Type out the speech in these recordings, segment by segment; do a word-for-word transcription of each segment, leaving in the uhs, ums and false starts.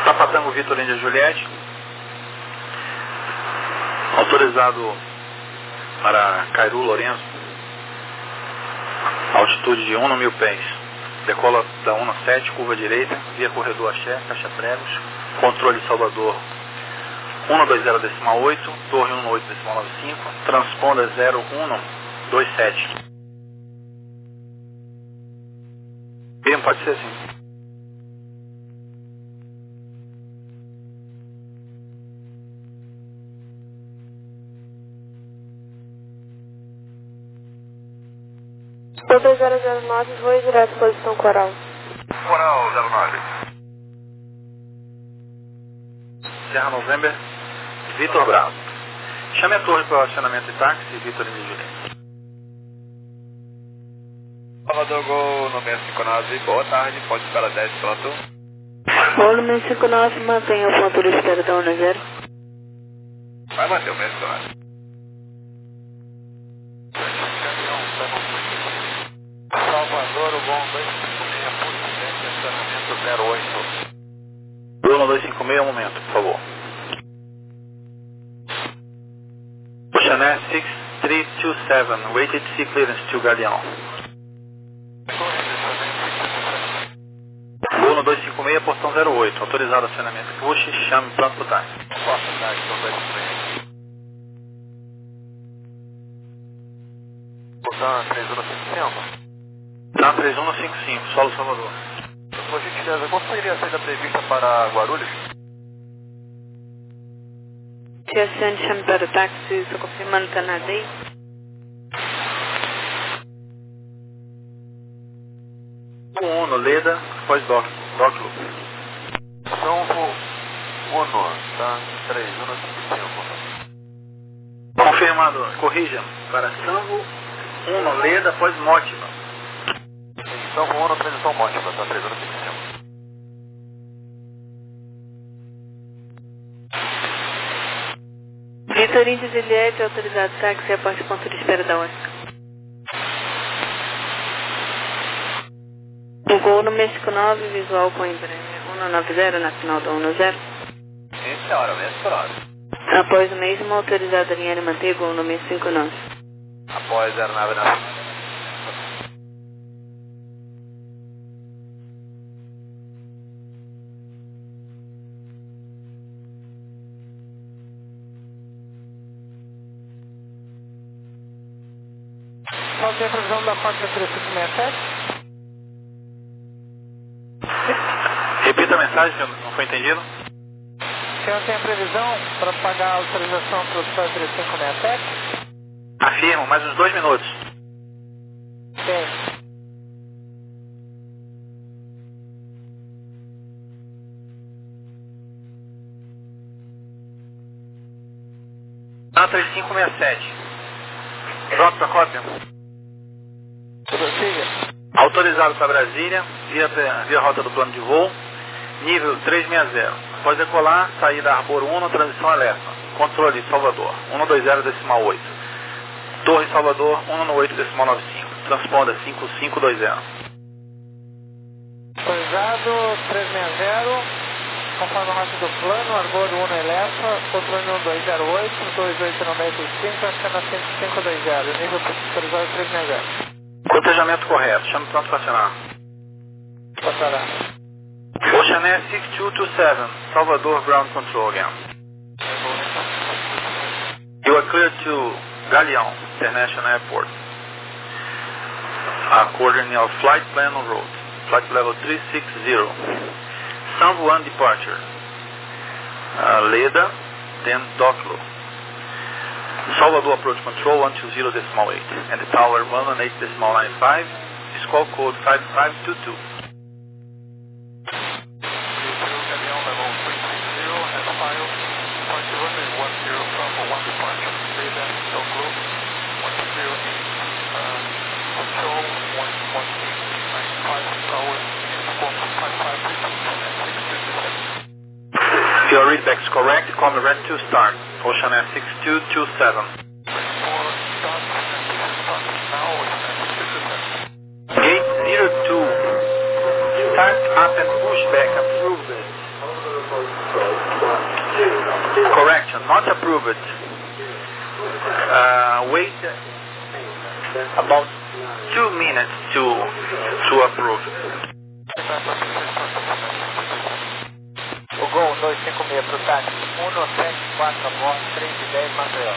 Papa Tango Vitor Índia Juliette. Autorizado para Cairu Lourenço. Altitude de um mil pés. Decola da um sete, curva direita, via corredor Axé, caixa pregos. Controle Salvador um dois zero decimal oito, torre um oito decimal nove cinco, transponda zero um dois sete. Bem, pode ser assim. dois zero zero nove, voo direto, posição Coral. Coral zero nove. Serra November, Vitor Bravo. Chame a torre para o acionamento de táxi, Vitor Índia Juliette. Salvador Gol no seis cinco nove, boa tarde, pode esperar dez, pronto. Gol no seis cinco nove, mantenha o ponto de espera da um zero. Vai manter o mesmo horário. Salvador, o Gol dois cinco seis, por acionamento zero oito. Gol no dois cinco seis, um momento, por favor. Oceanair six three two seven, wait at sea clearance to Galeão. Gol no dois cinco seis, portão zero oito, autorizado acionamento push, chame pronto pro táxi. Porta táxi, dois cinco seis. Portão três um cinco cinco. Tá, três um cinco cinco, solo Salvador. Por gentileza, qual seria a saída prevista para Guarulhos? T S N, chame para o táxi, estou confirmando Canadei. um Leda, pós doc, Doclo. Sanvo Uno, tá? três um cinco cinco. Confirmado, corrija, para Sanvo um Leda, pós Mótima. Sanvo Uno, transição Mótima, tá? três um cinco cinco. Vitor Índia Juliette, autorizado táxi, após ponto de espera da Oscar. O Gol no seis cinco nove, visual com Embraer um nove zero na final do um zero. Esse é a hora, mesmo horário. Após o mesmo, autorizado a linha manter Gol no seis cinco nove. Após a aeronave na... Qual que é a previsão da Fox três cinco seis sete? Repita a mensagem, que não foi entendido. O senhor tem a previsão para pagar a autorização para o Fox três cinco seis sete? Afirmo, mais uns dois minutos. Tem. A três cinco seis sete. Pronto para cópia. Prossiga. Autorizado para Brasília, via, via rota do plano de voo, nível trezentos e sessenta. Após decolar, saída Arbor um, transição alerta. Controle Salvador, um dois zero decimal oito. Torre Salvador, um oito decimal nove cinco. Transponda cinco cinco dois zero. Autorizado trezentos e sessenta, conforme a rota do plano, Arbor um Elefa, controle um dois zero oito, dois oito nove cinco, acena cinco cinco dois zero, nível autorizado trezentos e sessenta. Cotejamento correto, chame pronto para acionar. Passará. Oceanair six two two seven, Salvador ground control again. You are cleared to Galeão International Airport. According your flight plan on route, flight level three six zero. San Juan departure. Uh, Leda, then Doclo. Salvador approach control one two zero decimal eight. And the tower one one eight decimal nine five. Squawk code five five two two. If your readback is correct, call me ready to start. Oceanair six two two seven. Gate zero two. Start up and push back approved. Correction, not approved. Uh, wait about two minutes to to approve. O Gol dois cinco seis para o táxi um sete quatro a bordo três e dez Maceió.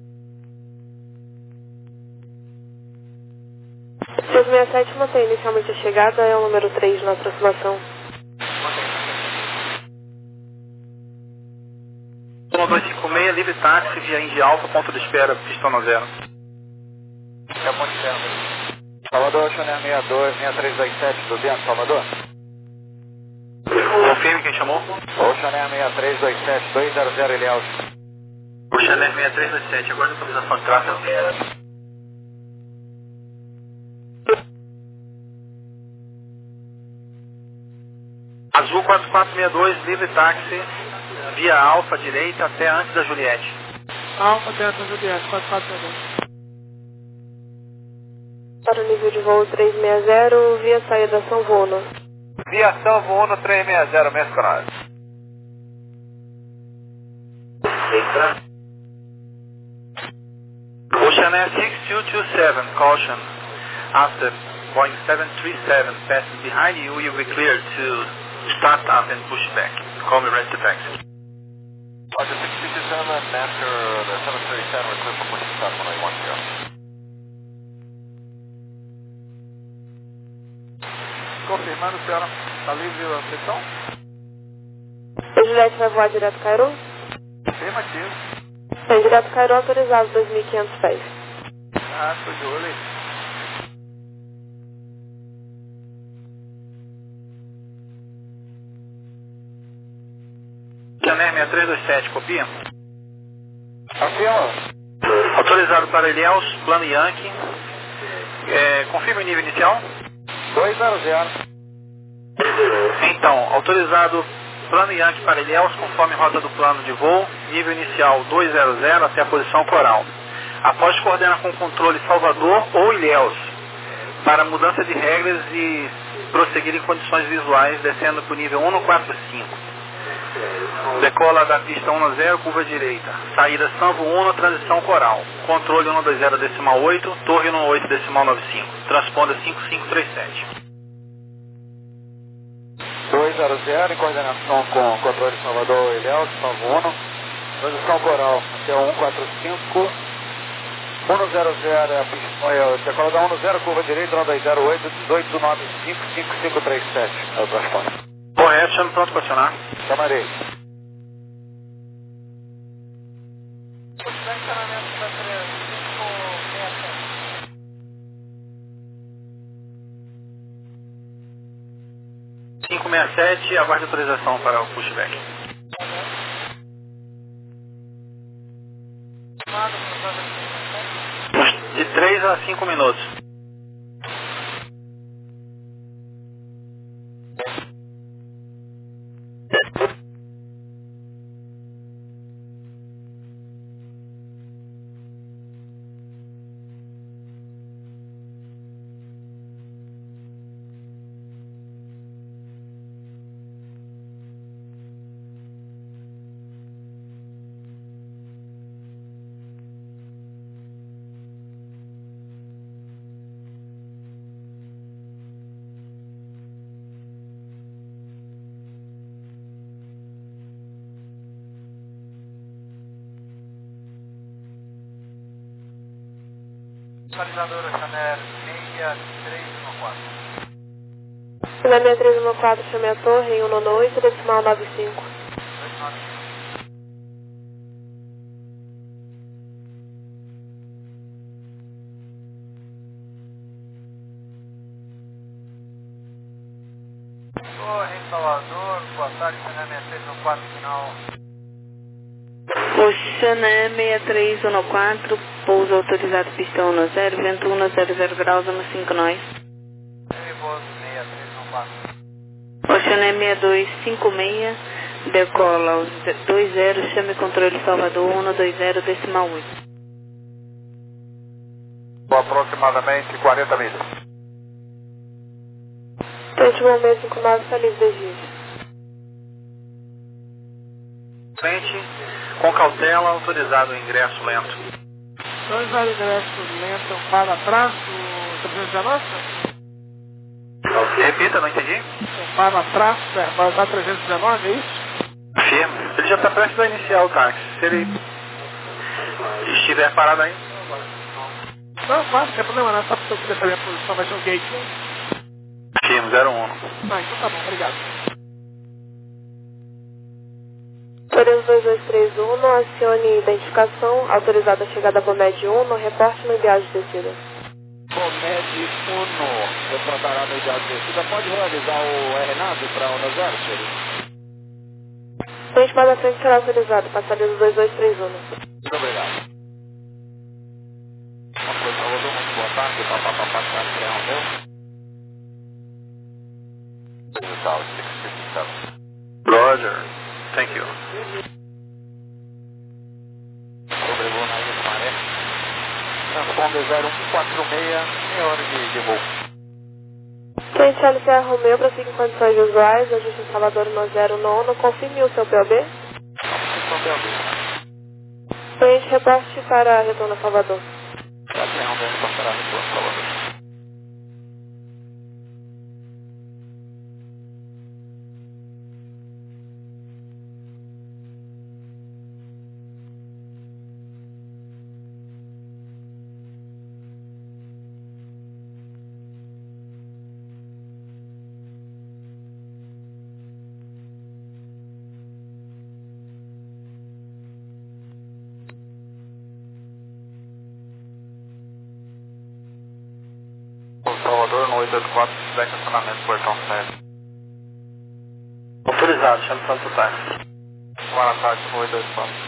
seis seis sete mantém inicialmente a chegada, é o número três na aproximação. um dois cinco seis, livre táxi via Indy Alfa, ponto de espera, pistão no zero. É ponto de espera. Salvador, Oceaner sessenta e dois, seis três dois sete, duzentos, Salvador. Confirme quem chamou. Oceaner sessenta e três dois sete, dois zero zero, Ilhéus. Oceaner sessenta e três dois sete, agora a atualização de tráfego. Azul quatro quatro seis dois, livre táxi, via Alfa direita até antes da Juliette. Alfa até antes da Juliette, quatro quatro seis dois. Para o nível de voo trezentos e sessenta, via saída São Vono. Viação Vono trezentos e sessenta, mesmo canal. Oceaner six two two seven, caution. After Boeing seven three seven passing behind you, you'll be cleared to start up and push back. Call me ready to taxi. Roger, six two two seven, after the seven thirty-seven, we're clear for pushing start one eight one zero. Confirmando, senhora, está livre a sessão? O Juliette vai voar direto Cairo? Afirmativo. Tem direto Cairo autorizado dois mil e quinhentos pés. Ah, estou de olho aí. Oceaner sessenta e três dois sete, copia? Afirma. Autorizado para Ilhéus, plano Yankee. É, confirma o nível inicial? dois zero zero. Então, autorizado plano Yankee para Ilhéus, conforme rota do plano de voo, nível inicial dois zero zero até a posição coral. Após coordenar com o controle Salvador ou Ilhéus, para mudança de regras e prosseguir em condições visuais, descendo para o nível um quatro cinco. Decola da pista um zero, curva direita. Saída Sanvo um, transição coral. Controle um dois zero decimal oito, torre um oito decimal nove cinco. Transponda cinco cinco três sete. dois zero zero, em coordenação com o controle Salvador Ilhéus, Sanvo um. Transição coral até um quatro cinco. um zero zero, é a pista, decola da um zero, curva direita, um dois zero oito, dezoito nove cinco, cinco cinco três sete. É o transporte. Correto, chame pronto para acionar. Chamarei. cinco seis sete, aguarde autorização para o pushback. De três a cinco minutos. Localizadora Chanel seis três um quatro. Chanel seis três um quatro, chame a torre em um oito decimal nove cinco. Torre em Salvador, boa tarde, Chanel seis três um quatro, final. Oceaner seis três um quatro, pouso autorizado pista um zero, vento um zero zero graus, vamos cinco nós. Perigoso seis três um quatro. Oceaner seis dois cinco seis, decola aos dois zero, chame controle Salvador um dois zero decimal oito. Aproximadamente quarenta milhas. Tente bom mesmo com nove, está livre das dias. frente, com cautela, autorizado o ingresso lento. dois zero ingresso lento para trás do trezentos e dezenove? Repita, não entendi. Para trás, vai dar trezentos e dezenove, é isso? Firme. Ele já está prestes a iniciar o táxi. Se ele estiver parado aí. Não, claro, não tem problema, não. Só para eu poder saber a posição, vai ser o gate um. Firme, zero um. Ah, então tá bom, obrigado. Torres dois dois três um, acione identificação, autorizada a chegada para o MED um, no reporte no ideal de descida. Comed um, reportará no ideal de descida. Pode realizar o R nove para o zero, senhor? Frente para a frente será autorizado, passageiro dois dois três um. Muito obrigado. Uma coisa, Salvador, muito boa tarde. Papá, papá, papá, meu. Digital, seis cinco sete. Roger. Thank you. Sobrevoou na Ilha do Maré. Transponder zero um quatro seis, em hora de, de voo. Frente L C R Romeu, prossiga em condições usuais, ajuste em Salvador no zero nove, confirme o seu P O B. Então, P O B, né? Frente reporte para retorno a Salvador. Já tem um dentro para a retorno, Salvador. Salvador no oito oito quatro, feedback estacionamento, portão sete. Autorizado, chame para o táxi. Boa tarde no oito oito quatro.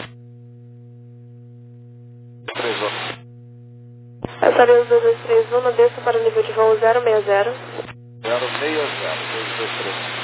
três horas. Passageiro dois dois três um, desça para o nível de voo zero seis zero. zero seis zero, dois dois três.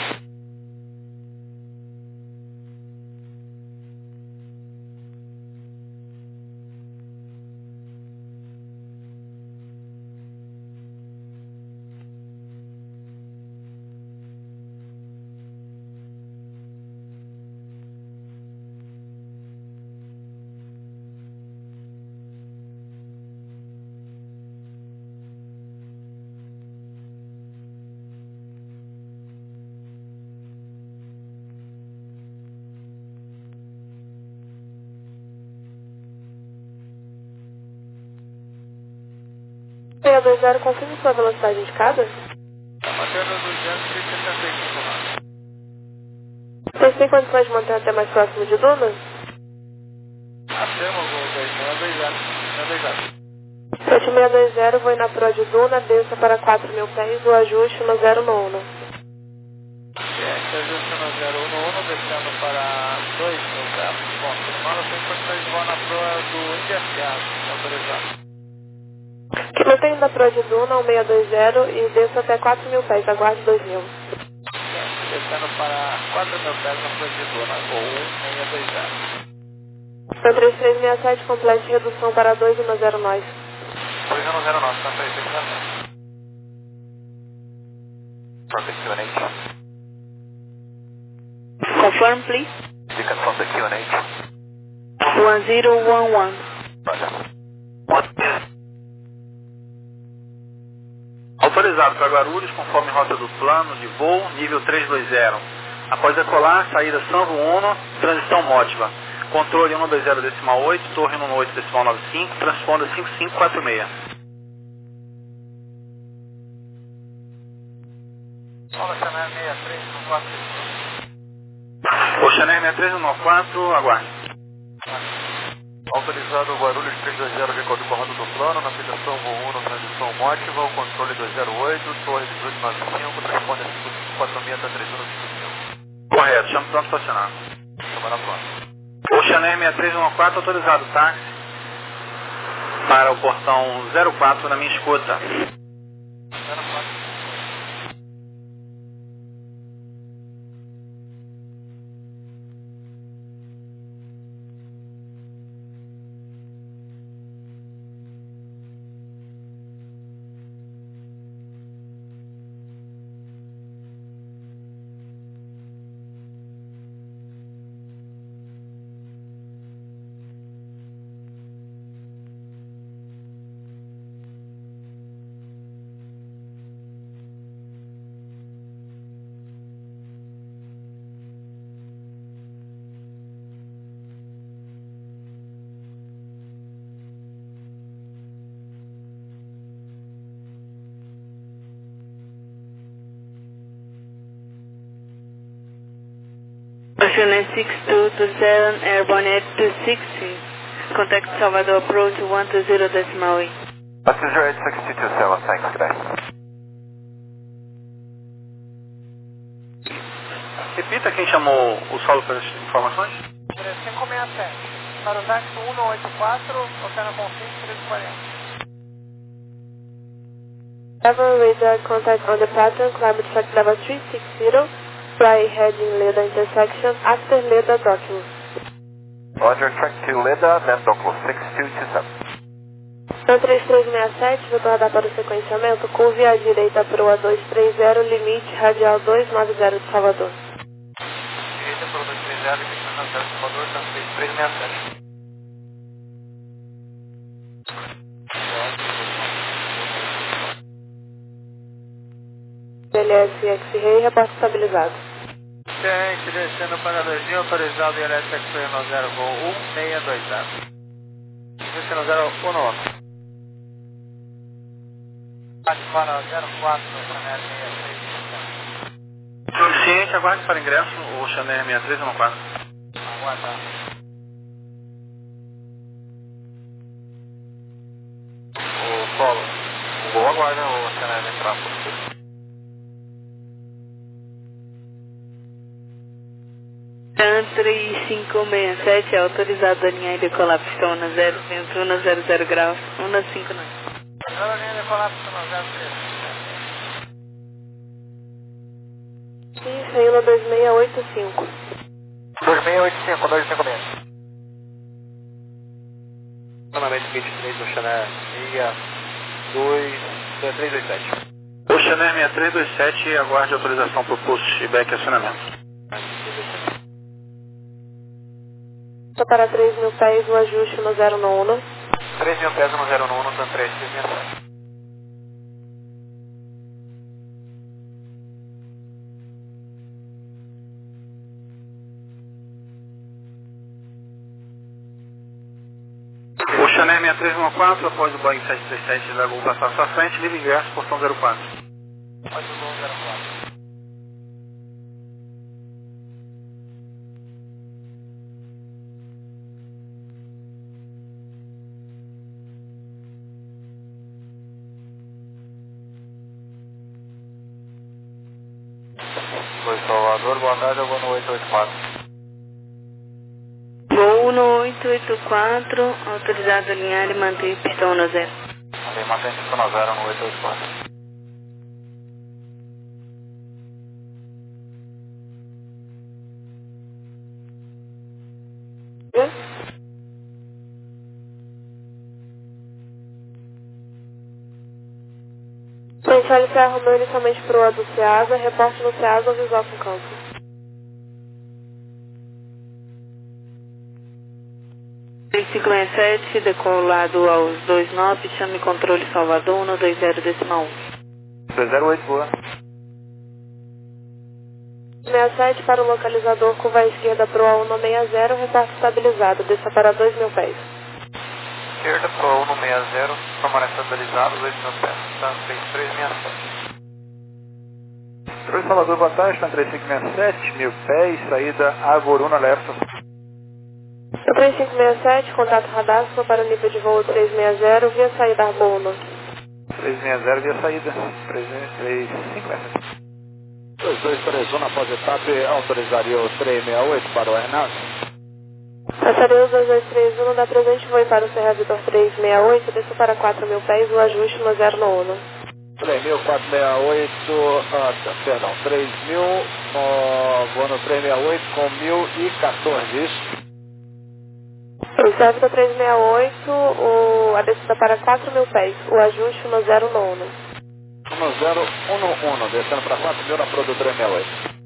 seis dois zero, confirme sua velocidade indicada. Batendo duzentos e sessenta e cinco knots. Vocês têm condições de manter até mais próximo de Dunas? Temos o dois seis dois zero. sete seis dois zero, vou na Pro de Duna, desça para quatro mil pés, o ajuste no zero nove. É, ajuste no zero um um, descendo para dois mil pés. Confirmando, tem condições de voar na proa do Interfiado, autorizado. Que mantém da Pro de Duna, um seis dois zero e desça até quatro mil pés, aguarde dois mil. Descendo para quatro mil pés na proa de Duna, ou um seis dois zero. Então três três seis sete, complete redução para dois no zero nove. dois um zero nove, canto aí, fechamento. Perfect Q and H. Confirm, please. Beacon from the Q and H. one zero one one. Roger. Autorizado para Guarulhos, conforme rota do plano de voo, nível trezentos e vinte. Após decolar, saída Sanvo um, transição Mótiva. Controle um dois zero decimal oito, torre um oito decimal nove cinco, transponda cinco cinco quatro seis. Fala, Chanel seis três um quatro. O Chanel seis três um quatro, aguarde. Autorizado Guarulhos três dois zero, de acordo com a rota do plano, na filiação voo um, na transição Mótiva, o controle dois zero oito, torre dezoito nove cinco, transponda cinco cinco quatro seis, está três um cinco cinco. Correto, chama pronto estacionar. Chama na pronta. O Chanel seis três um quatro, autorizado táxi para o portão zero quatro na minha escuta. zero quatro. Ocean six two two seven, Airborne eight two six, contact Salvador approach one two zero decimal eight. one two zero eight six two two seven, thanks, good day. Repita quem chamou o solo para as informações. cinco seis sete, para o táxi um um oito quatro, Oceano Confins três quarenta. Level radar contact on the pattern, climate check level three six zero, fly heading Leda intersection after Leda Docklands. Roger, track to Leda, then Docklands six two two seven. Então três três seis sete, vou guardar para o sequenciamento, curve à direita para o A dois três zero, limite radial dois nove zero de Salvador. Direita para o dois três zero, limite radial de Salvador, então três três seis sete. L S X-Ray, reporte estabilizado. Gente, descendo para dois mil, autorizado I L S X-Ray no zero, voo um seis dois zero. Descendo zero um um. Para zero quatro, Chanel seis três. Suficiente, aguarde para ingresso, o Chanel seis três um quatro. Aguarda. O solo. Vou aguardar o Chanel entrar por aqui. TAN três cinco seis sete, autorizado a linha de colapso na zero, vento um zero zero graus, um cinco nove. Agora a linha de colapso no zero três. Sim, Reila dois seis oito cinco. dois seis oito cinco, dois cinco seis. Normalmente vinte e três do Chanel seis três dois sete. O Chanel seis três dois sete, aguarde autorização para o post back acionamento. Para três mil pés, o ajuste no zero nono. três mil pés no zero nono, TAN três seis seis sete. O Chanel seis três um quatro, após o Boeing sete três sete da Gol passar à sua frente, livre ingresso, portão zero quatro. Pode o Gol zero quatro. Oi, Salvador, boa tarde, eu vou no oito oito quatro. Voo no oito oito quatro, autorizado a alinhar e manter pistão no zero. Mandei mantém pistão no zero no oito oito quatro. Gente, olha, você arrumou inicialmente para o A do Ceasa, reporte no Ceasa ou visual com campo. três cinco seis sete, decolado aos dois nove, chame controle Salvador, um dois zero decimal um. dois zero oito, boa. seis sete para o localizador, curva à esquerda para o A um seis zero, reporte estabilizado, desça para dois mil pés. Esquerda para o um seis zero, permanece estabilizado, dois mil pés, TAN três três seis sete. Oi, Salvador, boa tarde, TAN três cinco seis sete, mil pés, saída Agoruna Lesta. três cinco seis sete, contato radar, só para o nível de voo três seis zero, via saída Arbono. três seis zero, via saída, três cinco seis sete. dois dois três um, após etapa, autorizaria o três seis oito para o Hernandes. Passaria os dois dois três um, da presente voo para o Serra Vitor três seis oito, desça para quatro mil pés, o ajuste no zero nono. três mil quatrocentos e sessenta e oito, ah, perdão, três mil, oh, voando três seis oito com mil e quatorze, isso? O Serra Vitor três seis oito, o, a descida para quatro mil pés, o ajuste no zero nono. um zero um um, descendo para quatro mil na Pro do três seis oito.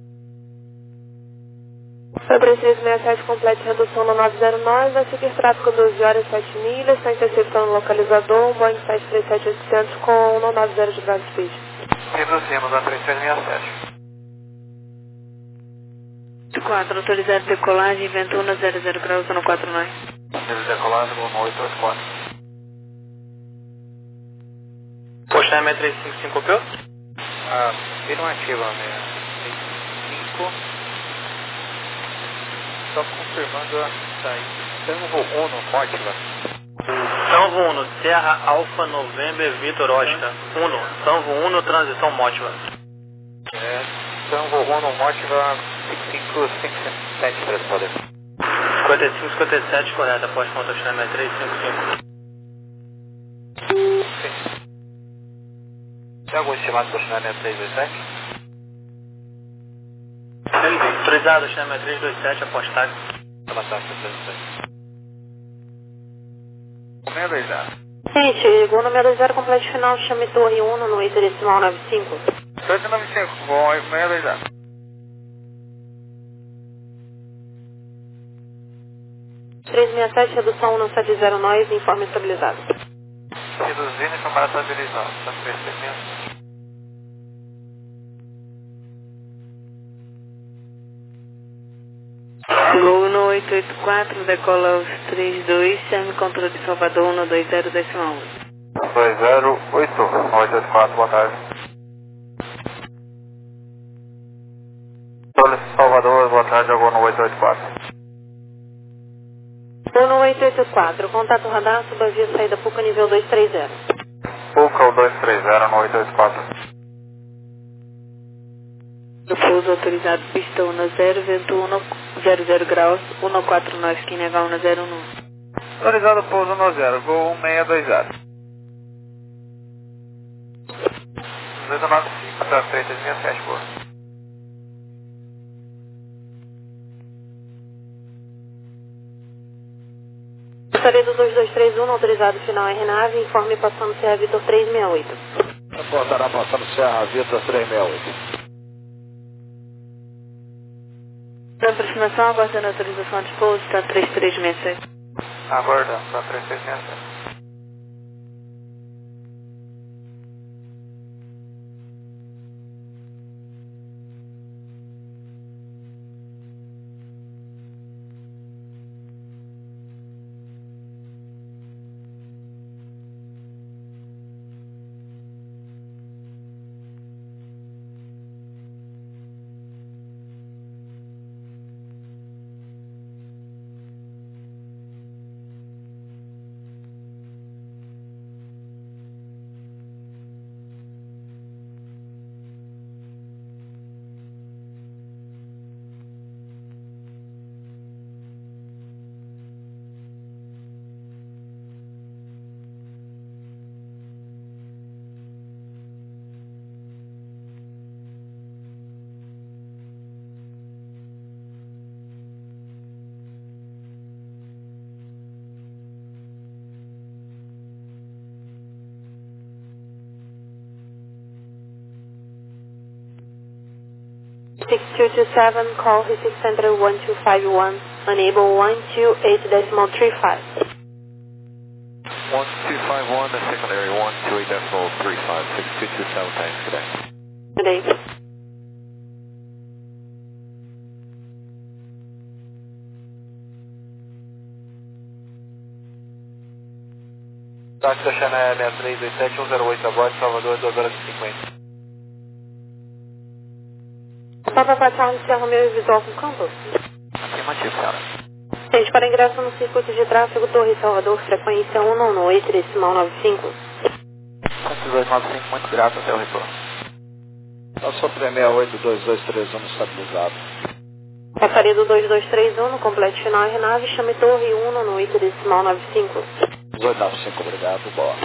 O três três seis sete complete redução no nove zero nove, vai seguir tráfego doze horas e sete milhas, está interceptando o localizador, um Boeing sete três sete oitocentos com cento e noventa de ground speed. Reduzimos a três três seis sete. quatro, autorizado decolagem, vento um zero zero graus, no quatro nove. Nível decolagem, vou no oito oito quatro. Poxa, M três cinco cinco copiou? Ah, afirmativa, né? cinco. só confirmando a saída. Tango Uno, Mótila. Tango Uno, Serra Alfa November Vitor Oscar. Uno, Tango Uno, transição Mótila. É, Tango Uno, Mótila, cinco cinco cinco sete três, poder. cinquenta e cinco, cinquenta e sete, correto, após conta China três cinco cinco. Tem algum estimado para o China três dois sete? Autorizado China três dois sete, após táxi. Toma táxi três dois sete. seis dois zero. Gente, Gol número dois zero, completo final, chame Torre Uno no iter decimal nove cinco. sete nove cinco, bom, seis dois zero. três seis sete, redução um sete zero nove, informe estabilizado. Reduzindo e chamada estabilizada. Está percebendo? Gol no oito oito quatro, decola os três dois, chame controle de Salvador um dois zero decimal um. dois zero oito, oito oito quatro, boa tarde. Controle de Salvador, boa tarde, agora no oito oito quatro. Gol no oito oito quatro, contato radar, subavia saída Puca nível dois três zero. Puca, o dois três zero no oito oito quatro. Pouso autorizado, pista um zero, vento um zero zero graus, um quatro nove, esquina H um zero um. Autorizado pouso um zero, Gol um seis dois zero. dois nove cinco, tá três seis sete, boa. Gostaria do dois dois três um, autorizado final R nave, informe passando Serra Vitor três seis oito. Reportará passando Serra Vitor três seis oito. Na aproximação, aguardando a autorização de pouso, está três três seis sete. Aguardando, tá três seis seis sete. six two two seven, call Recife Center one two five one, enable one two eight decimal three five. one two five one, the secondary one two eight decimal three five, six two two seven, thanks, good day. Good day. Táxi da China seis três dois sete, um zero oito agora, Salvador, duas horas e cinquenta. Papa Pachá, Serra Romeu e Visual com Campos. Afirmativo, senhora. Gente, para ingresso no circuito de tráfego Torre Salvador, frequência um nove oito, decimal nove cinco. dois nove cinco, muito grato, até o retorno. Passou três seis oito, dois dois três um estabilizado. Passaria do dois dois três um, completo final R nave, chame Torre um nove oito, decimal nove cinco. dois nove cinco, obrigado, boa.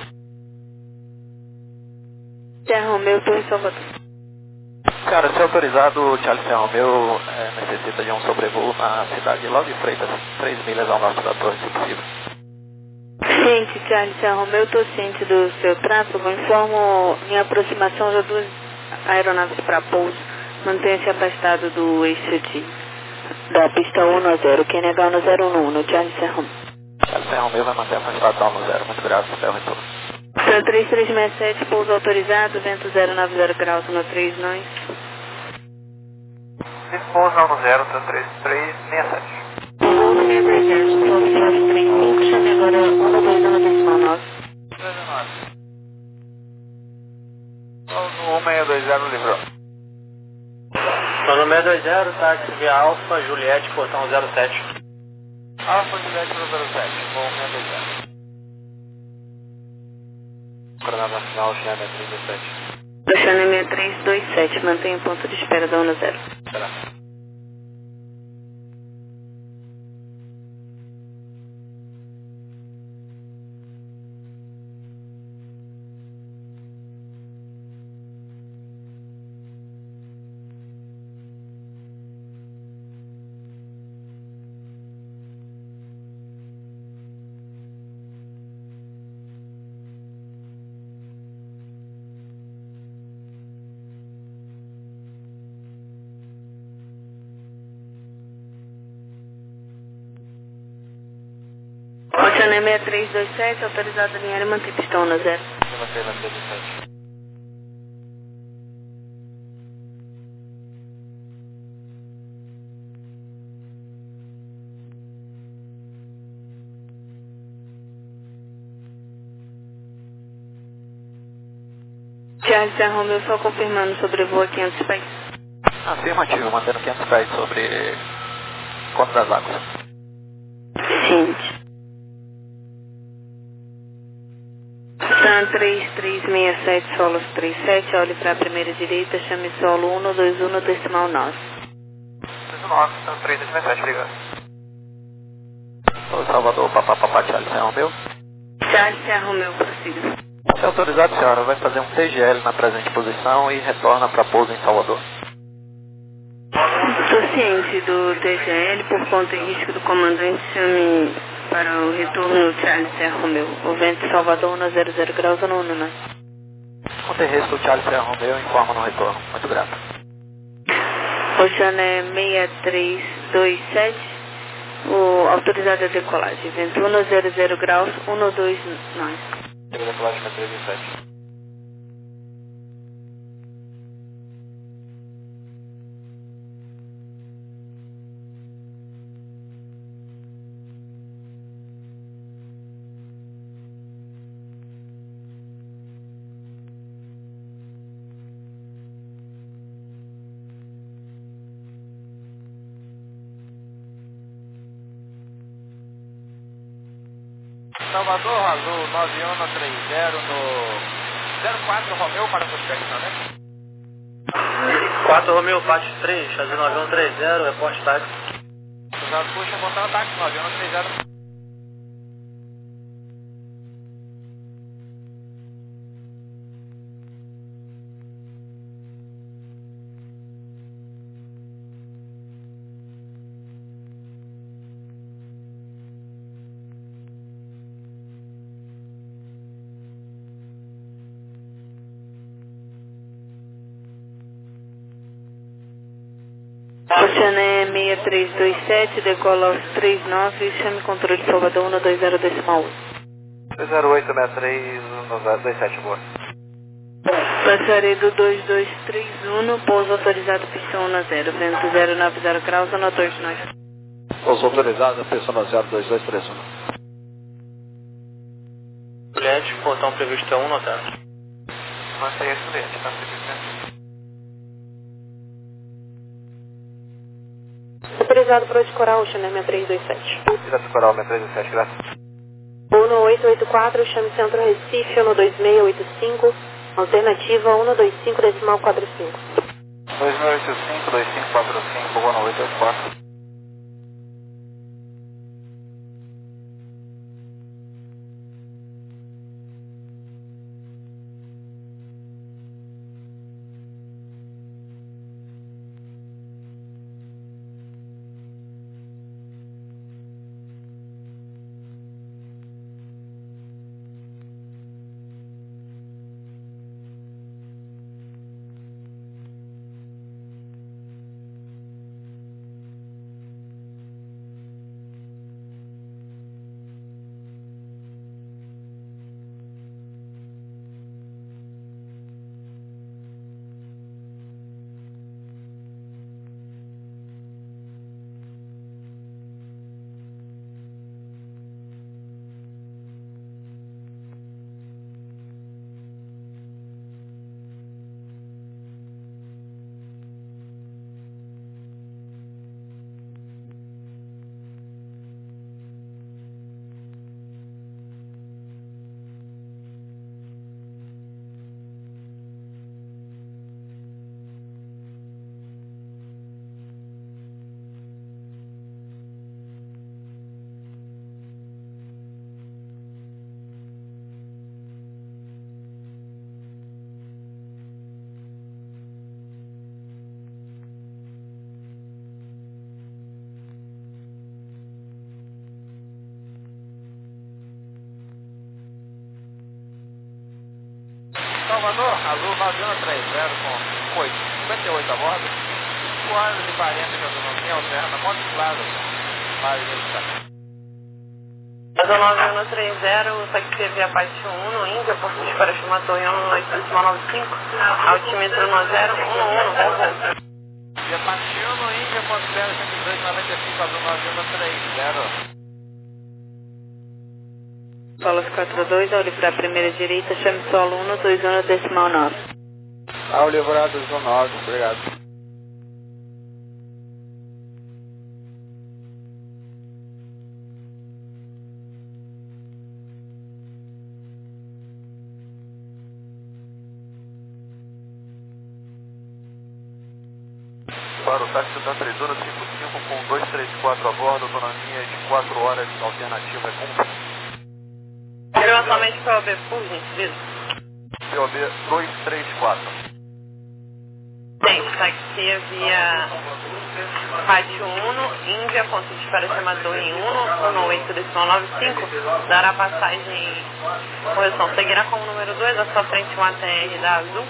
Serra Romeu, Torre Salvador. Cara, se autorizado, Charles Serra Romeu é, necessita de um sobrevoo na cidade de Lauro de Freitas, três milhas ao norte da torre, se possível. Ciente, Charles Serra Romeu, estou ciente do seu tráfego. Informo em aproximação de duas aeronaves para pouso. Mantenha-se afastado do eixo de, da pista um zero, Q N H um zero um, no Charles Serra Romeu. Charles Serra Romeu vai manter afastado da um zero, muito grato, até o retorno. Seu três três seis sete, pouso autorizado, vento zero nove zero graus no três nove. Pouso um zero, tá três três seis sete. Pouso seis três zero, pouso três cinco, chame agora um dois um decimal nove. um seis dois zero, livrou. Sono Zé dois zero, táxi via Alfa, Juliette, portão zero sete. Alfa Juliette no zero sete, bom, seis dois zero. Coordenada final, Oceania três dois sete. Oceania três dois sete, mantenha o ponto de espera da onda zero. Espera. Oceania três dois sete, autorizado a linha e manter pistão na zero. Levantei na três dois sete. Charlie Sierra Romeo, só confirmando sobre voo a quinhentos pés. Afirmativo, mantendo quinhentos pés sobre Conta das Águas. Gente. Tan três três seis sete, solos trinta e sete, olhe para a primeira direita, chame solo um dois um, decimal nove. dois um nove, Tan três três seis sete, obrigado. Ô Salvador, papá, papá, Charlie Sierra Romeo. Charlie Sierra Romeo, prossiga. Se autorizado, senhora, vai fazer um T G L na presente posição e retorna para pouso em Salvador. Estou ciente do T G L, por conta e risco do comandante, chame para o retorno Charlie Sierra Romeo. O vento de Salvador na zero zero graus ou no nove. Com risco, Charlie Sierra Romeo informa no retorno. Muito grato. Oceania seis três dois sete, o autorizado a decolagem. Vento um zero zero graus, um dois nove. Segunda decolagem para três dois sete. Salvador, Azul, nove um três zero no zero quatro Romeu para prospecção, né? quatro Romeo, parte três, Azul nove um três zero, reporte táxi. Cruzado, puxa, montando táxi, nove um três zero. Oceania seis três dois sete, decola aos trinta e nove, chame controle Salvador um dois zero decimal um. dois zero oito seis três um dois sete, boa. Passaredo dois dois três um, pouso autorizado, pistão na zero, vento zero nove zero graus, ano dois nove. Pouso autorizado, pistão na zero dois dois três um. Juliette, portão previsto é um no zero. Mantenha esse Juliette, tá previsto. Autorizado para o Coral, Oceania três dois sete. Direto Coral, seis três sete, graças. um oito oito quatro, chame Centro Recife, um dois seis oito cinco, alternativa um dois cinco decimal quatro cinco. dois seis oito cinco, dois cinco quatro cinco, um oito oito quatro. Azul nove um três zero com oito, cinquenta e oito a bordo. cinco horas e quarenta de autonomia, alterna Montes Claros. Vale verificar. Azul nove um três zero, taxi via Parte um no Índia, Porto de Parachuma, Torre um oito nove cinco, altímetro um zero um um, bom voo. Via Parte um no Índia, Porto zero cento e dois noventa e cinco, Azul nove um três zero. Solas quatro dois, ao livrar a primeira direita, chame solo um dois um decimal nove. Ao livrar do nove, obrigado. Para o táxi da três horas cinco cinco com dois três quatro a bordo, autonomia de quatro horas, alternativa é com... Eventualmente P O B Full, gentileza. P O B dois três quatro. Tem, taxi via Parte um no Índia, ponto de Parachuma, Torre um, um oito nove cinco, dará passagem, correção, seguirá como número dois, à sua frente um A T R da Azul.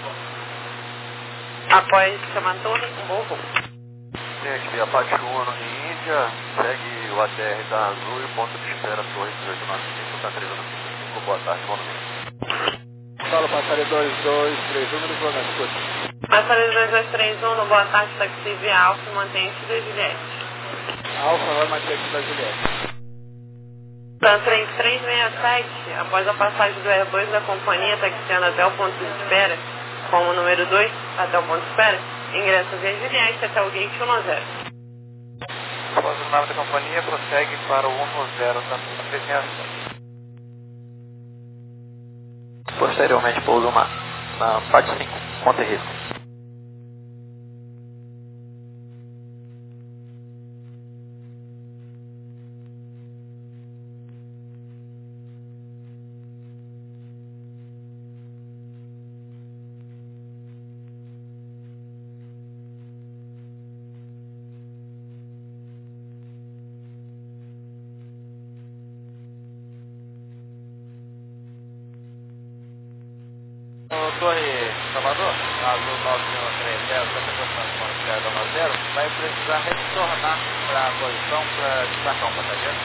Após chamar Torre, um bom voo. Tem aqui via Parte um no Índia, segue o A T R da Azul e o ponto de espera Torre dezoito nove cinco, tá três cinco cinco, boa tarde, bom domingo. Fala, passaria dois dois três um, número na escuta. Passaria dois dois três um, no boa tarde, taxi via Alfa, mantém-se da Juliette. Alfa vai manter aqui da Juliette. Trem três seis sete, após a passagem do Airbus da companhia, taxiando até o ponto de espera, como número dois, até o ponto de espera, ingressa via Juliette até o gate um zero. Após o nave da companhia, prossegue para o um zero da presença. Posteriormente pousa na, na parte cinco, Monte Risco. Torre Salvador, Azul nove um três zero, Santa Constância, Monte nove zero, vai precisar retornar para a posição para destacar um passageiro.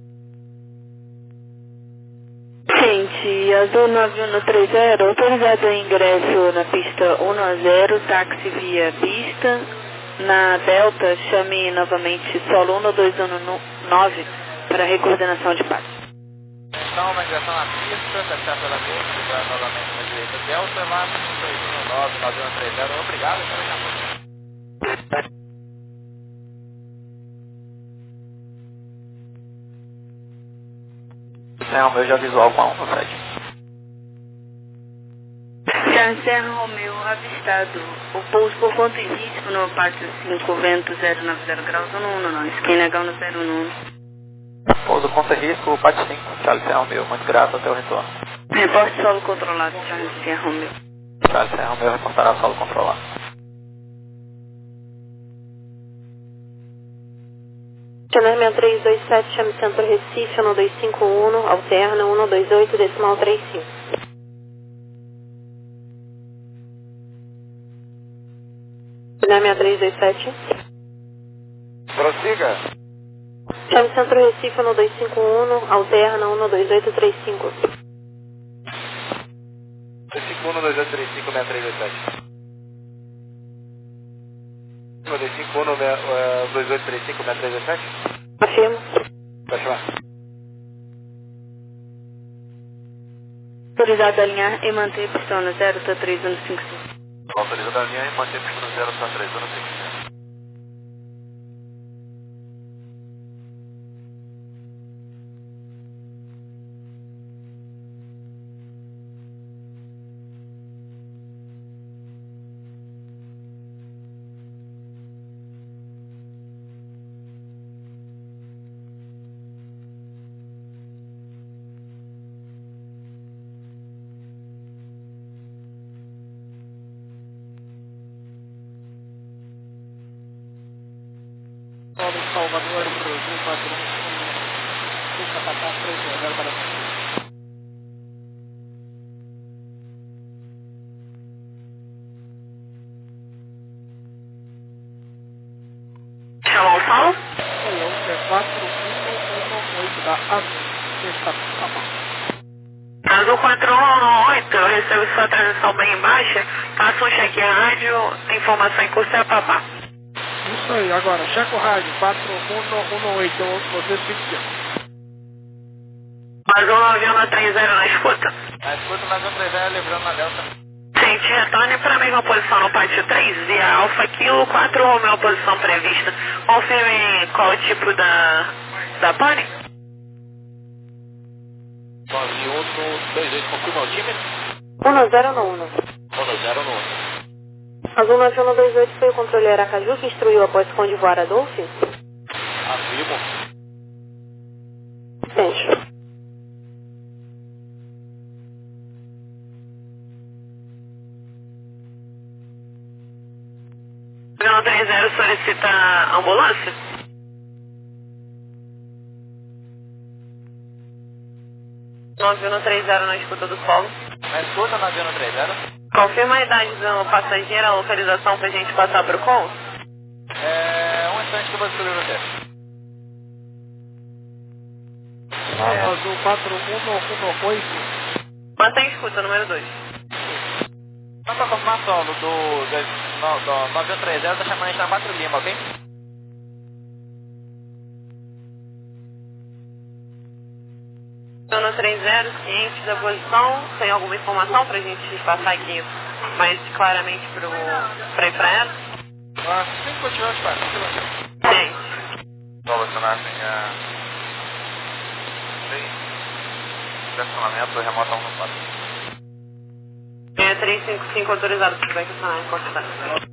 Gente, Azul nove um três zero, autorizado o ingresso na pista um zero, táxi via pista. Na Delta, chame novamente solo um dois um nove para recoordenação de passe. Então, uma ingressão na pista, taxar pela verde, ligar novamente na direita Delta, lá no dois um nove nove um três zero. Obrigado, até daqui a pouco. Serra Romeu já visual com a um sete. Serra Romeu avistado. O pouso por ponto e risco no parte cinco, vento zero nove zero graus, um um não, esquina legal no zero um. Pouso ponto e risco, parte cinco, Charles Serra Romeu. Muito grato, até o retorno. Reporte solo controlado, Charles Serra Romeu. Charles Serra Romeu reportará solo controlado. Channel seis três dois sete, chame Centro Recife, um dois cinco um, alterna um dois oito, decimal três cinco. Channel seis três dois sete. Prossiga. Chame Centro Recife, um dois cinco um, alterna um dois oito três cinco. dois cinco um, dois oito três cinco, seis três dois sete. dois cinco um, dois oito três cinco, seis três dois sete. Afirmo. Pode chamar. Autorizado a alinhar e manter pistão no zero, tá três um cinco cinco. Autorizado a linha e manter pistão no zero, tá três um cinco cinco. Salvador, Brasil, quatro um, pista Qatar três zero para Paulo? Hello, é quatro um um oito da Azul. Está Azul quatro um um oito, eu recebo sua transmissão bem baixa. Faça um cheque rádio, informação em curso é papá. Isso aí, agora, checa o rádio, quatro um um oito, eu ouço você dizendo. Azul nove um três zero na escuta. Na escuta, nove um três zero, lembrando na Delta. Gente, retorne para a mesma posição no pátio três, via Alfa Kilo quatro, Romeo, posição prevista. Confirme qual o tipo da, da pane. nove um dois oito, confirma o time? um zero no um. um zero um. Azul nove um dois oito foi o controle Aracaju que instruiu após Conde voar Adolfo? Afirmo. Sente. nove um três zero solicita ambulância. nove um três zero na escuta do solo. Na escuta, nove um três zero. Confirma a idade do passageiro, a localização pra gente passar pro com. É, um instante que eu vou descobrir você. É. Azul quatro um um oito. Mantém escuta, número dois. Só para confirmar solo do, do, no, do nove um três zero, tá chamando a gente na quatro Lima, ok? nove um três zero, ciente da posição, tem alguma informação pra gente passar aqui mais claramente pro, pra ir pra ela? Ah, cinco continuamos para Gente. Solucionagem a seis. Estacionamento remoto um no quatro. É três cinco cinco autorizado para o estacionar em Portugal.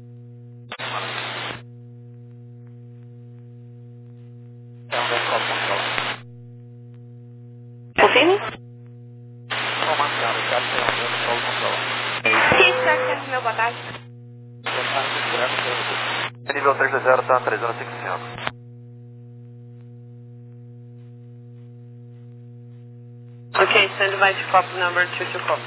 É um bom copo, Confirme? informação, o caso tem um bom solo control. Sim, está meu boa tarde. Nível três dois zero, tá três zero cinco cinco. Ok, send by to copy number two to copy.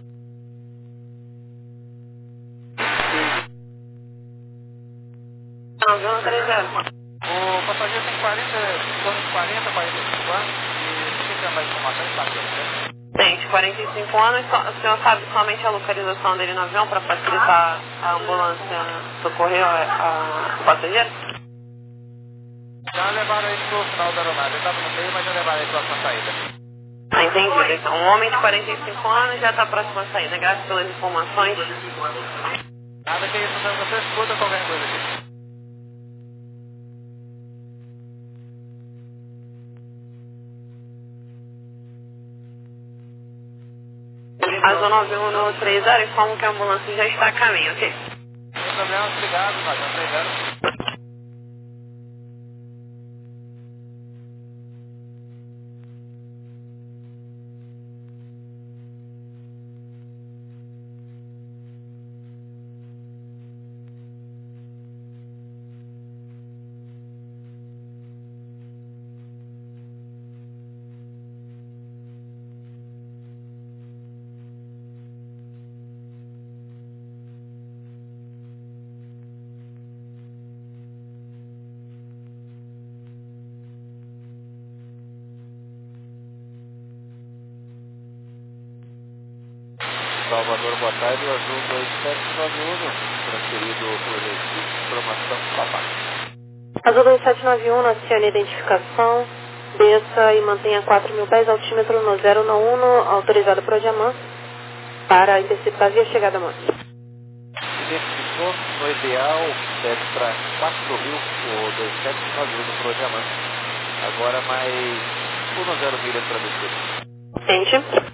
nove um três zero. O passageiro tem quarenta, em torno de quarenta, quarenta e cinco anos e se quiser mais informação, está aqui, né? Gente, quarenta e cinco anos, só- o senhor sabe somente a localização dele no avião para facilitar a ambulância socorrer a- a- o passageiro? Já levaram ele pro final da aeronave, ele estava no meio, mas já levaram ele para a próxima saída. Ah, entendido. Então, um homem de quarenta e cinco anos já está próximo à saída. Graças pelas informações. Nada que isso, não, você escuta qualquer coisa aqui. Azul nove um três zero informa que a ambulância já está a caminho, ok? Sem problema, obrigado, nove um três zero. Salvador, boa tarde, o Azul dois sete nove um, transferido por Recife, informação papai. Azul dois sete nove um, acione a identificação, desça e mantenha quatro mil pés, altímetro no zero no um, autorizado por Odiamã, para interceptar via chegada a Monte. Identificou, no ideal, deve para quatro mil, o dois sete nove um para o Odiamã. Agora mais um zero milhas para descer. Sente.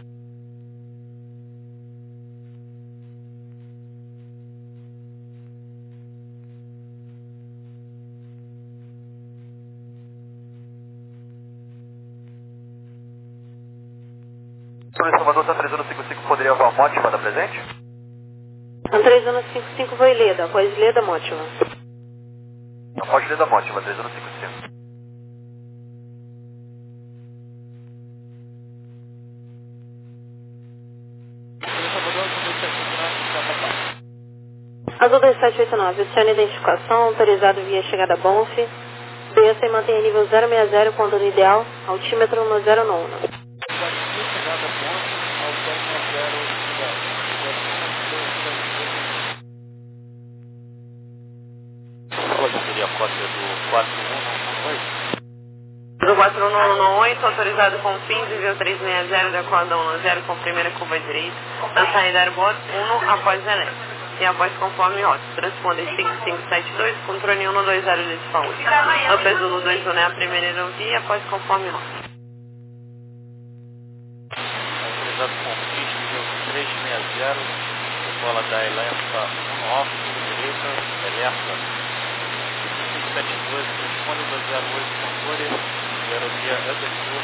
O Salvador está três um cinco cinco, poderia voar Mótima da presente? três um cinco cinco foi Leda, após Leda, Mótima. Não pode ler da Mótima, três um cinco cinco. Azul dois sete oito nove, acione a identificação, autorizado via chegada a Bonf, P S mantém nível zero seis zero, contorno ideal, altímetro no zero nove. Qual seria a cópia do quatro um um oito? Do quatro um um um oito, autorizado com fins, envio trezentos e sessenta da corda um zero com primeira curva direita, na saída Arbor um após elétrico. E após conforme rota. Transponder cinco cinco sete dois, controle um dois zero de saúde. No peso dois um é a primeira aerovia, após conforme rota. Autorizado com fins, envio trezentos e sessenta, bola da Elenca um off, direita, alerta. cinco sete dois, responde dois zero oito, controle, aerovia Undertour,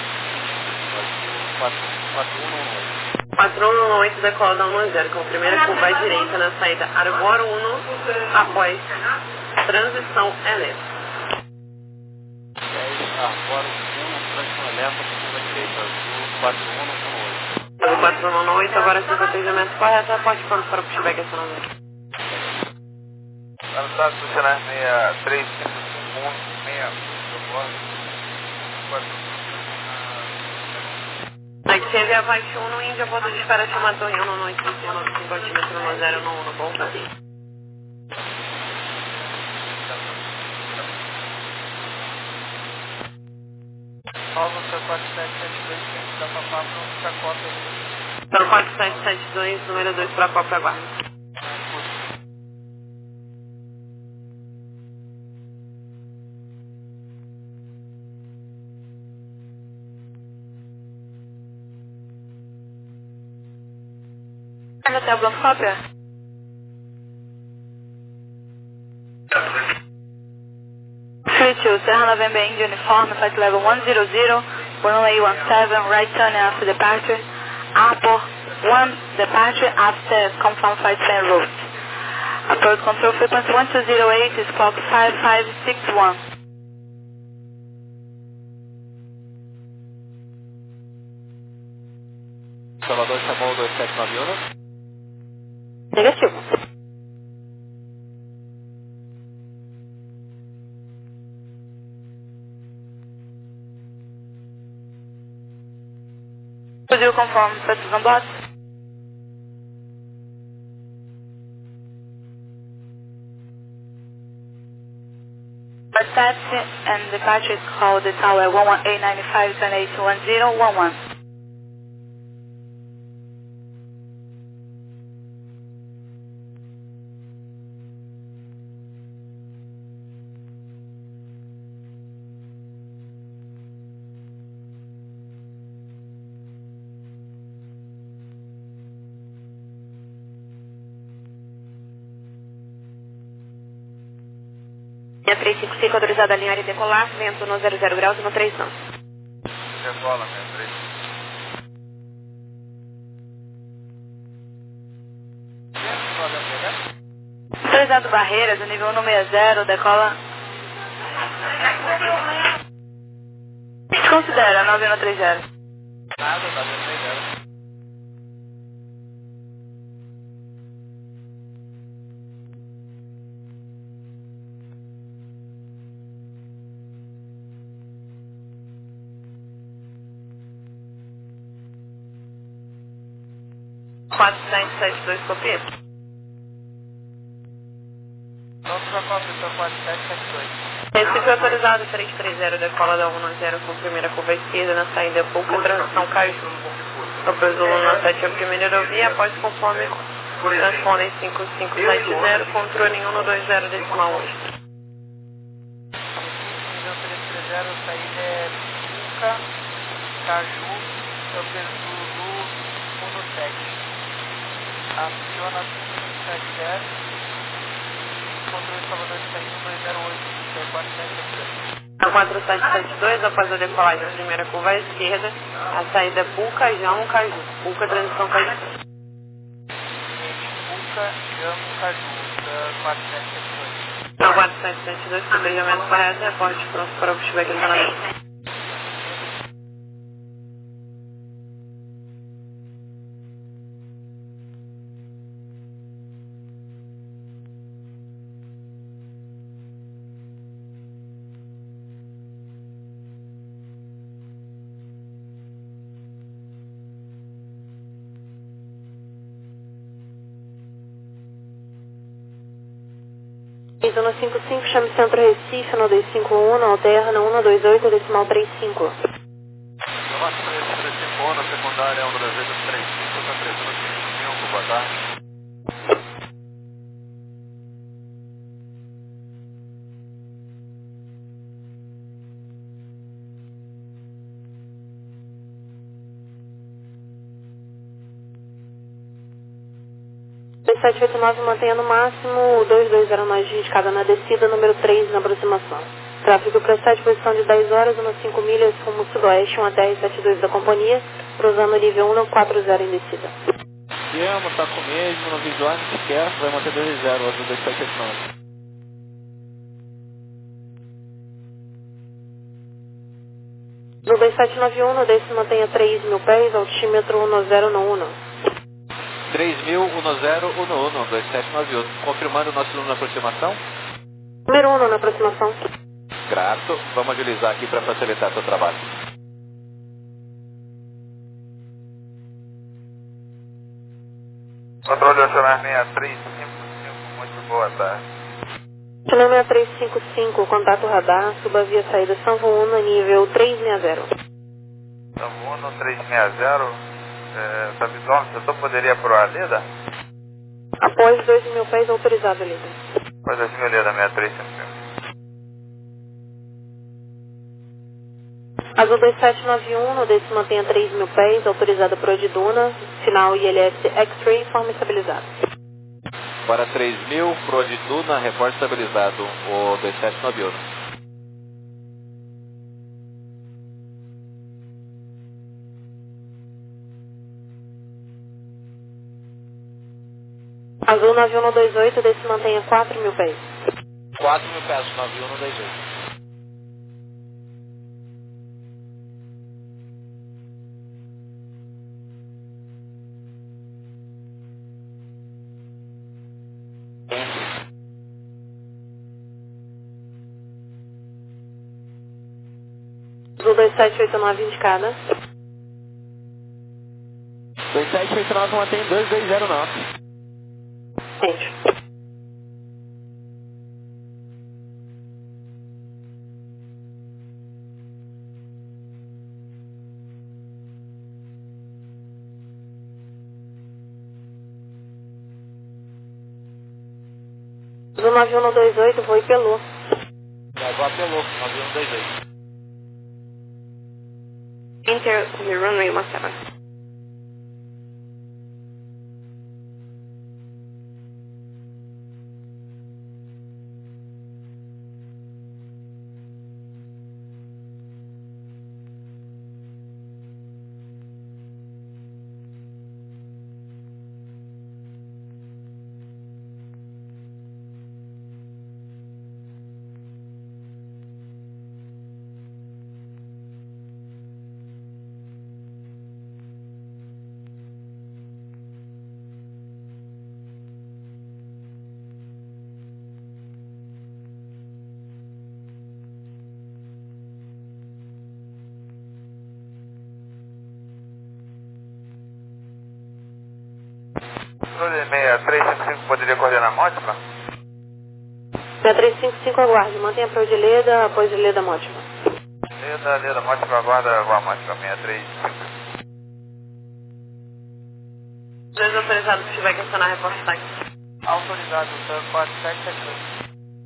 quatro um um oito. quatro um um oito decola um zero com primeira curva à direita na saída Arbor um após transição elétrica. dez, Arbor um, transição elétrica, curva direita, azul, quatro um um oito. Pelo quatro um um oito, agora sim, procedimento correto, aporte pronto para o pushback acionamento. Anotado funcionar seis três cinco cinco um seis oitocentos abaixo um no Índia, ponto de espera chamar Torre um no noite de cinco altímetro no zero no um no bom caminho. Paulo, seu quatro sete sete dois, centro da Papá, pronto para cópia. Pelo quatro sete sete dois, número dois para a Copa Guarda. Até a bloco cópia? three two, Serra November India Uniform, flight level one zero zero, runway one seven, right turn after departure, Apple one departure after confirm flight plan route. Approach control frequency one two zero eight, is clock five five six one. Salvador chamou dois sete nove um. Negativo. Brasil conforme status on board. Taxi and departure is called the tower one one eight nine five seven eight one zero one one. Linha trezentos e cinquenta e cinco, autorizada a linhar e decolar, vento no zero zero graus e no três não. Decola, minha três. Autorizado barreiras, o nível um seis zero, decola. Considera nove um três zero. Nada, tá dentro da quatro sete sete dois, copia. Pronto para cópia, seu quatro sete sete dois. Recife autorizado trezentos e trinta, decola da um no zero com primeira curva esquerda na saída pouca, transição Caju. No Zulu na sete a primeira aerovia, após conforme transpondem cinco cinco sete zero, controle um no dois zero decimal oito. Nível trezentos e trinta, saída é Buca, Caju, eu perdi Zulu um no sete. Aciona cinco sete zero e controle Salvador de saída um dois zero oito, seu quatro sete sete dois. Na quatro sete sete dois, após a decolagem da primeira curva à esquerda, a saída é Buca, Jão, Caju. Buca, transição Caju. Buca, Jamo, Caju, quatro sete sete dois. Na quatro sete sete dois, planejamento correto, reporte pronto para o pushback acionamento. um um cinco cinco, chame Centro Recife, no dois cinco um, alterna um dois oito, decimal trinta e cinco. Norte três três cinco um, na secundária um dois oito três cinco, está três um cinco cinco, boa tarde. dois sete oito nove, mantenha no máximo dois dois zero nove de escada na descida, número três na aproximação. Tráfego para sete, posição de dez horas, um cinco milhas, rumo sudoeste, um A T R setenta e dois da companhia, cruzando o nível um quatro zero em descida. Guilherme, está com o mesmo, no visual, não se quer, vai manter dois zero, azul dois sete oito nove. No dois sete nove um, no desce mantenha três mil pés, altímetro um zero um um. três mil, um zero um um, dois sete nove um. Confirmando o nosso número na aproximação? Número um na aproximação. Grato. Vamos agilizar aqui para facilitar o seu trabalho. Controle Oceanar seis três cinco cinco, muito boa tarde. Channel seis três cinco cinco, contato radar, suba via saída São Uno, nível trezentos e sessenta. São Uno trezentos e sessenta, é, tá visual, você só poderia pro Aleda? Após dois mil pés, autorizado, líder. Após dois mil, Aleda seis três cinco cinco. Azul dois sete nove um, no desce mantenha três mil pés, autorizada por Odiduna, sinal I L S X-Ray, forma estabilizada. Para três mil, pro de Duna, reporte estabilizado, o dois sete nove um. Azul nove um dois oito, desce mantenha quatro mil pés. quatro mil pés, nove um dois oito. Azul dois sete oito nove indicada. dois sete oito nove mantém dois dois zero nove. Gente. Azul nove um dois oito, voo e pelou. Agora apelou, nove um dois oito. Enter the runway one seven. seis três cinco cinco, poderia coordenar Mótica? seis três cinco cinco, aguarde. Mantenha para o de Leda, após de Leda Mótica. Leda, Leda, Mótica, aguarda, vá Mótica, seis três cinco. Dois autorizados, se tiver que acionar a reportagem. Autorizado, sir, quatro sete sete dois.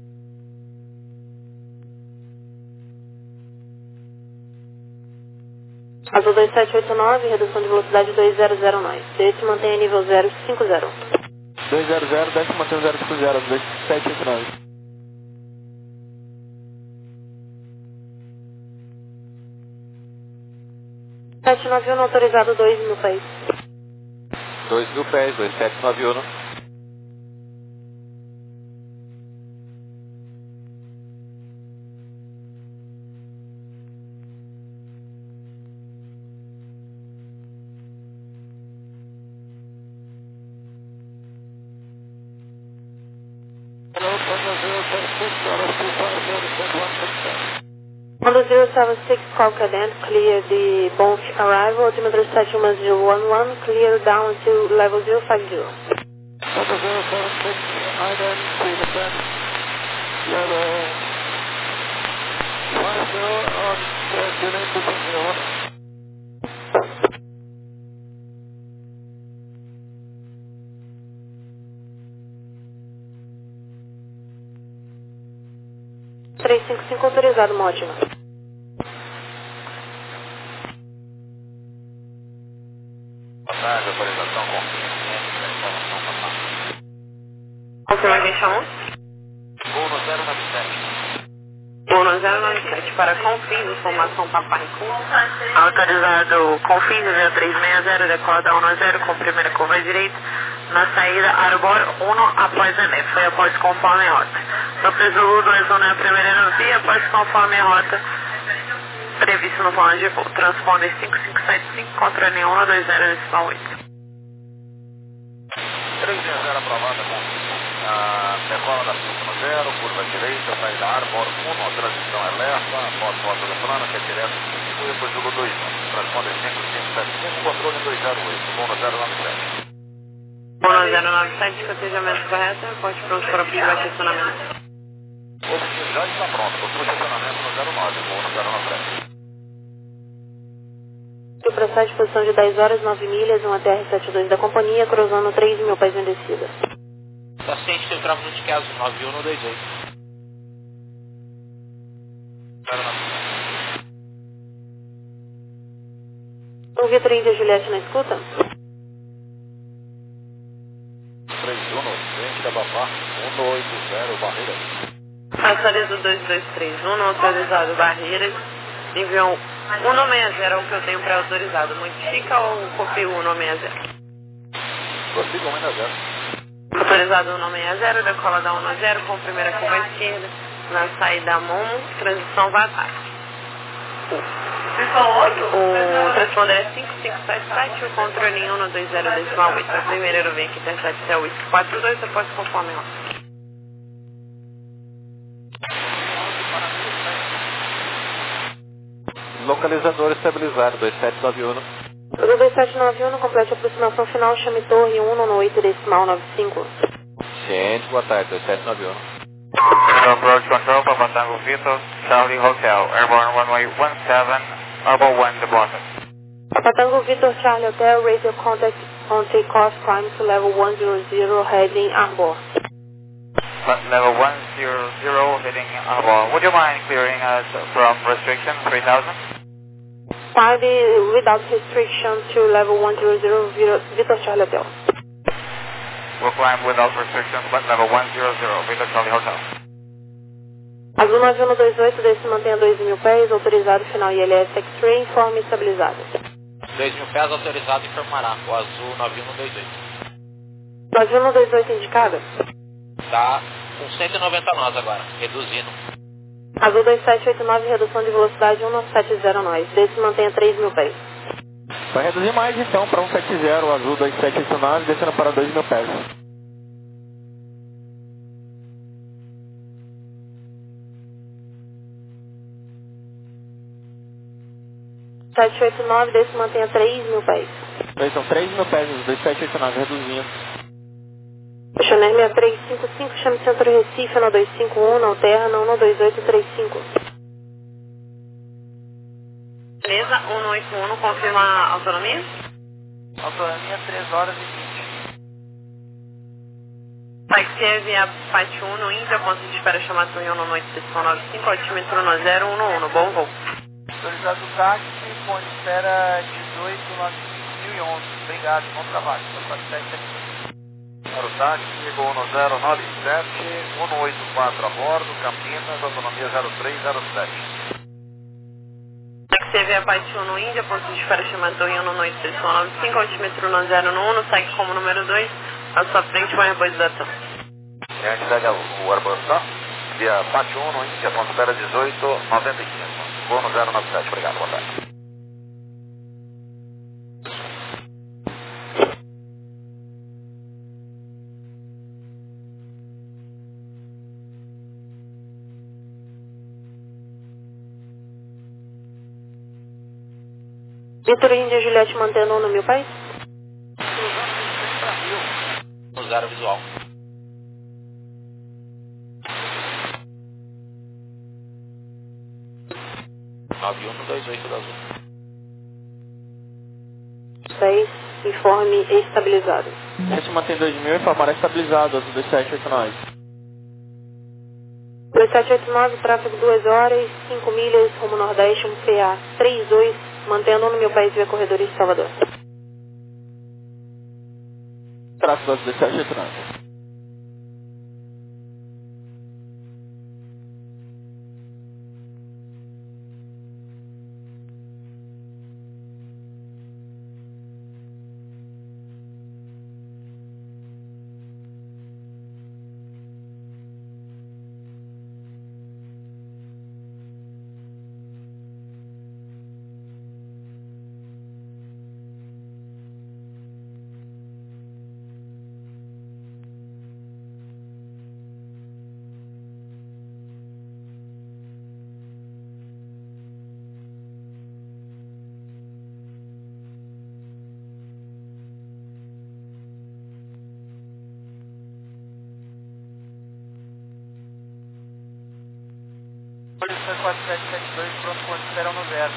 Azul dois sete oito nove, redução de velocidade dois zero zero nove. Desce mantenha nível zero cinco zero. dois zero zero, desce mantém zero cinco zero, dois sete oito nove. sete nove um, autorizado dois mil pés. dois mil pés, dois sete nove um. On the zero seven six call cadence, clear the Bonf arrival, altimeter sete one zero one one, clear down to level zero five zero. zero seven six, I D E N, three descent. três cinco cinco autorizado, Mótima. Boa tarde, autorização confirma, informação passada. Confirma quem chamou? Uno zero nove sete. Uno zero nove sete para Confins, informação papai. Autorizado Confins, zero três seis zero, decola um zero com primeira curva direita, na saída Arbor um após Ené, foi após conforme a rota. No Zulu dois um é a primeira aerovia, após conforme a rota previsto no plano de voo. Transponder cinco cinco sete cinco, controle um dois zero decimal oito. três seis zero aprovada, confirma. Ah, decola da cinco zero, curva direita, saída Arbor um, transição alerta, foto foto eletrônica, que é direto do cinco e depois Zulu dois um. Transponder cinco cinco sete cinco, controle dois zero oito, Uno zero nove sete. Uno zero nove sete, cotejamento correto, pode pronto para obter estacionamento. O já está pronto, procura estacionamento no zero nove, Uno zero nove sete. O processo de posição de dez horas, nove milhas, um T R setenta e dois da companhia, cruzando três mil pés em descida. Está ciente que eu travo de caso nove um dois oito. O Vitor Índia Juliette na escuta? três um, frente da Babá, um oito zero, Barreira. Atualizo dois dois três um, não autorizado Barreiras. Enviou um seis zero, é o que eu tenho pré-autorizado. Modifica ou copio o um seis zero? Consigo um zero. Autorizado um seis zero, decola da um zero com primeira curva esquerda, na saída Momo, transição Vatar. O transponder é cinco cinco sete sete, o controle um dois zero decimal oito. A primeira aerovia aqui tem sete C oito quatro dois, após conforme a rota. Localizador estabilizado, dois sete nove um. O dois sete nove um, complete a aproximação final, chame torre um no oito decimal nove cinco. Ciente, boa tarde, dois sete nove um. Approach control, Papa Tango Vitor, Charlie Hotel, Airborne runway one seven, Arbor one departure. Papa Tango Vitor Charlie Hotel, raise your contact on takeoff, climb to level one zero zero, heading Arbor. Level one zero zero, heading Arbor. Would you mind clearing us from restriction three thousand? Party without restriction to level one zero zero, Vitor Charlie Hotel. We'll climb without restrictions, but level one zero zero, Vitor Charlie Hotel. Azul nove um dois oito, desce mantém a dois mil pés, autorizado final I L S X-Ray, informe estabilizado. dois mil pés autorizado e informará. O azul nove um dois oito. nove um dois oito indicado? Está com cento e noventa nós agora, reduzindo. Azul dois sete oito nove, redução de velocidade um nove sete zero nós, desce mantém a três mil pés. Vai reduzir mais então para um sete zero, azul dois sete oito nove, descendo para dois mil pés. sete oito nove, desce mantém a três mil pés. São três mil pés, azul dois sete oito nove, reduzindo. Chanel seis três cinco cinco, chame Centro Recife no dois cinco um, não terra, não no dois oito três cinco. Beleza, um oito um, confirma a autonomia? Autonomia três horas e vinte. Taxi via Pátio um no Índia, ponto de espera chamado Torre um no oito decimal nove cinco, altímetro no zero um um, bom voo. Autorizado o táxi, ponto de espera dezoito nove mil e onze. Obrigado, bom trabalho. quatro sete sete. Para o táxi, Uno zero nove sete, um oito quatro a bordo, Campinas, autonomia zero três zero sete. Taxi via Pátio um no Índia, ponto de espera chamado Torre um no oito decimal nove cinco, altímetro no zero um um, segue como número dois, à sua frente com a arborização. E a gente segue o Airbus, tá? Via Pátio um no Índia, ponto de espera dezoito noventa e cinco. Uno zero nove sete, obrigado, boa tarde. Vitor Índia Juliette mantendo um no mil pés? No zero visual. nove um dois oito da Azul. seis, informe estabilizado. Esse mantém dois mil, informará estabilizado, Azul dois sete oito nove. dois sete oito nove, tráfego duas horas, cinco milhas, rumo nordeste, um P A três dois, mantendo no meu país via corredores de Salvador. Tráfego Azul dois sete oito nove. Foi quatro sete sete dois, pronto, consideram no zero.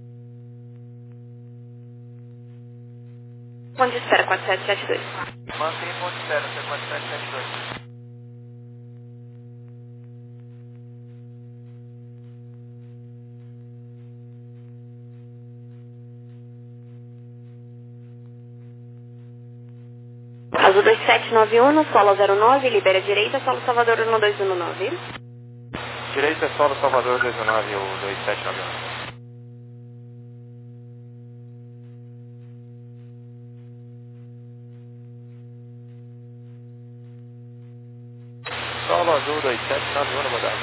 Ponto de espera quatro sete sete dois. Mantém ponto de espera, foi quatro sete sete dois. Azul dois sete nove um, solo zero nove, libera direita, solo Salvador um dois um nove. Direita é solo Salvador dois um nove, o dois sete nove um. Solo Azul dois sete nove um, rodado.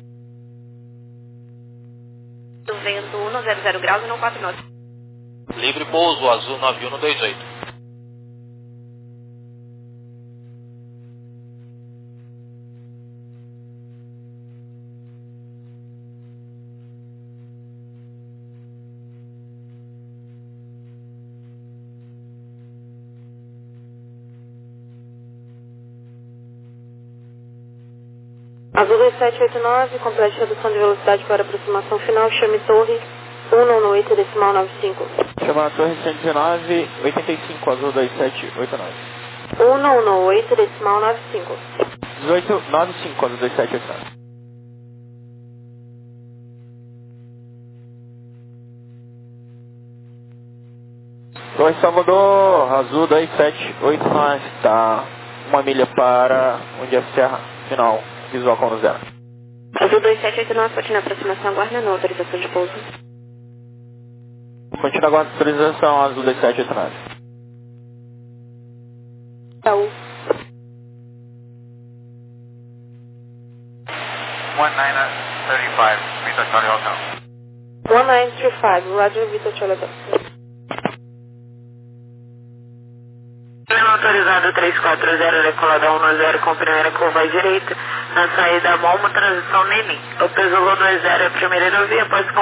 Vento um zero zero graus e não quatro nove. Livre pouso, Azul nove um dois oito. Azul dois sete oito nove, complete redução de velocidade para aproximação final, chame torre cento e noventa e oito decimal noventa e cinco. Chama a torre cento e dezenove, oitenta e cinco, Azul dois sete oito nove. cento e noventa e oito decimal noventa e cinco. dezoito noventa e cinco, Azul dois sete oito nove. Torre Salvador, Azul dois sete oito nove, está uma milha para onde é a serra final, visual com zero. Azul dois sete oito nove, continua a aproximação, aguarda na autorização de pouso. Continua agora a autorização, Azul dois sete oito nove. Itaú. one nine three five, Victor Charlie Hotel. one nine three five, Roger Vitor Charlie Hotel. Autorizado três quatro zero, decolada um zero com primeira curva à direita, na saída Malmo, transição Nini. O peso dois zero é a primeira aerovia, após